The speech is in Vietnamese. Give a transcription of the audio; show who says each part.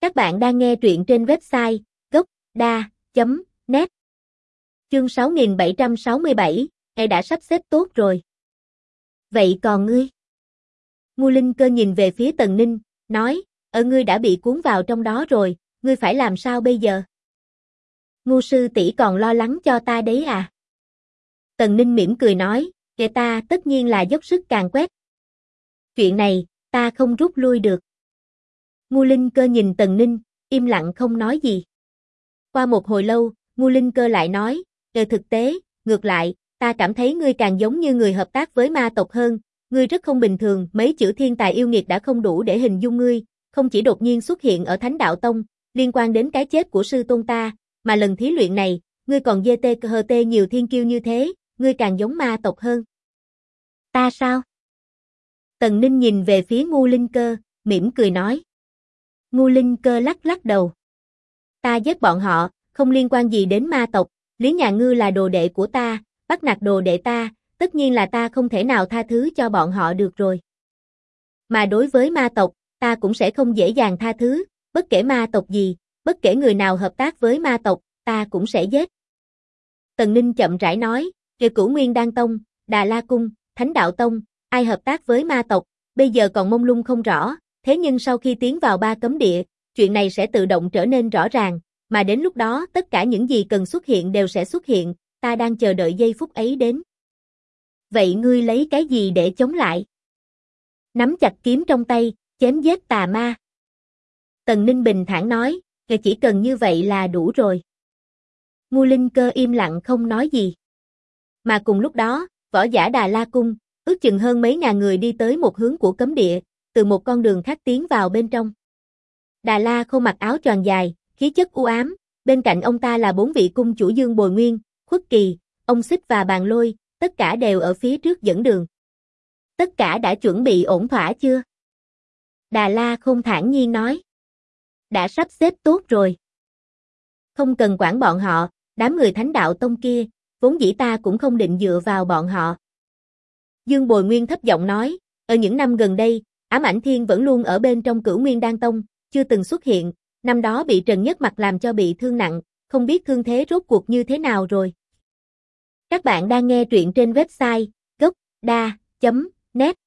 Speaker 1: Các bạn đang nghe truyện trên website gocda.net. Chương 6767, em đã sắp xếp tốt rồi. Vậy còn ngươi? Ngô Linh Cơ nhìn về phía Tần Ninh, nói, ngươi đã bị cuốn vào trong đó rồi, ngươi phải làm sao bây giờ? Ngô sư tỷ còn lo lắng cho ta đấy à? Tần Ninh mỉm cười nói, ta tất nhiên là dốc sức càn quét. Chuyện này, ta không rút lui được. Ngô Linh Cơ nhìn Tần Ninh, im lặng không nói gì. Qua một hồi lâu, Ngô Linh Cơ lại nói, thực tế, ngược lại, ta cảm thấy ngươi càng giống như người hợp tác với ma tộc hơn, ngươi rất không bình thường, mấy chữ thiên tài yêu nghiệt đã không đủ để hình dung ngươi, không chỉ đột nhiên xuất hiện ở Thánh Đạo Tông, liên quan đến cái chết của sư tôn ta, mà lần thí luyện này, ngươi còn GT nhiều thiên kiêu như thế, ngươi càng giống ma tộc hơn. Ta sao? Tần Ninh nhìn về phía Ngô Linh Cơ, mỉm cười nói. Ngô Linh Cơ lắc lắc đầu. Ta giết bọn họ, không liên quan gì đến ma tộc, Lý Nhà Ngư là đồ đệ của ta, bắt nạt đồ đệ ta, tất nhiên là ta không thể nào tha thứ cho bọn họ được rồi. Mà đối với ma tộc, ta cũng sẽ không dễ dàng tha thứ, bất kể ma tộc gì, bất kể người nào hợp tác với ma tộc, ta cũng sẽ giết. Tần Ninh chậm rãi nói, Cửu Nguyên Đan Tông, Đà La Cung, Thánh Đạo Tông, ai hợp tác với ma tộc, bây giờ còn mông lung không rõ, thế nhưng sau khi tiến vào 3 cấm địa, chuyện này sẽ tự động trở nên rõ ràng, mà đến lúc đó tất cả những gì cần xuất hiện đều sẽ xuất hiện, ta đang chờ đợi giây phút ấy đến. Vậy ngươi lấy cái gì để chống lại? Nắm chặt kiếm trong tay, chém giết tà ma. Tần Ninh bình thản nói, chỉ cần như vậy là đủ rồi. Ngô Linh Cơ im lặng không nói gì. Mà cùng lúc đó, võ giả Đà La Cung, ước chừng hơn mấy ngàn người đi tới một hướng của cấm địa, từ một con đường khác tiến vào bên trong. Đà La Khâu mặc áo choàng dài, khí chất u ám, bên cạnh ông ta là 4 vị cung chủ Dương Bồi Nguyên, Khuất Kỳ, ông Xích và Bàn Lôi, tất cả đều ở phía trước dẫn đường. Tất cả đã chuẩn bị ổn thỏa chưa? Đà La Khâu thản nhiên nói. Đã sắp xếp tốt rồi. Không cần quản bọn họ, đám người Thánh Đạo Tông kia, vốn dĩ ta cũng không định dựa vào bọn họ. Dương Bồi Nguyên thấp giọng nói, ở những năm gần đây, Ám Ảnh Thiên vẫn luôn ở bên trong Cửu Nguyên Đan Tông, chưa từng xuất hiện, năm đó bị Trần Nhất Mặt làm cho bị thương nặng, không biết thương thế rốt cuộc như thế nào rồi. Các bạn đang nghe truyện trên website gocda.net.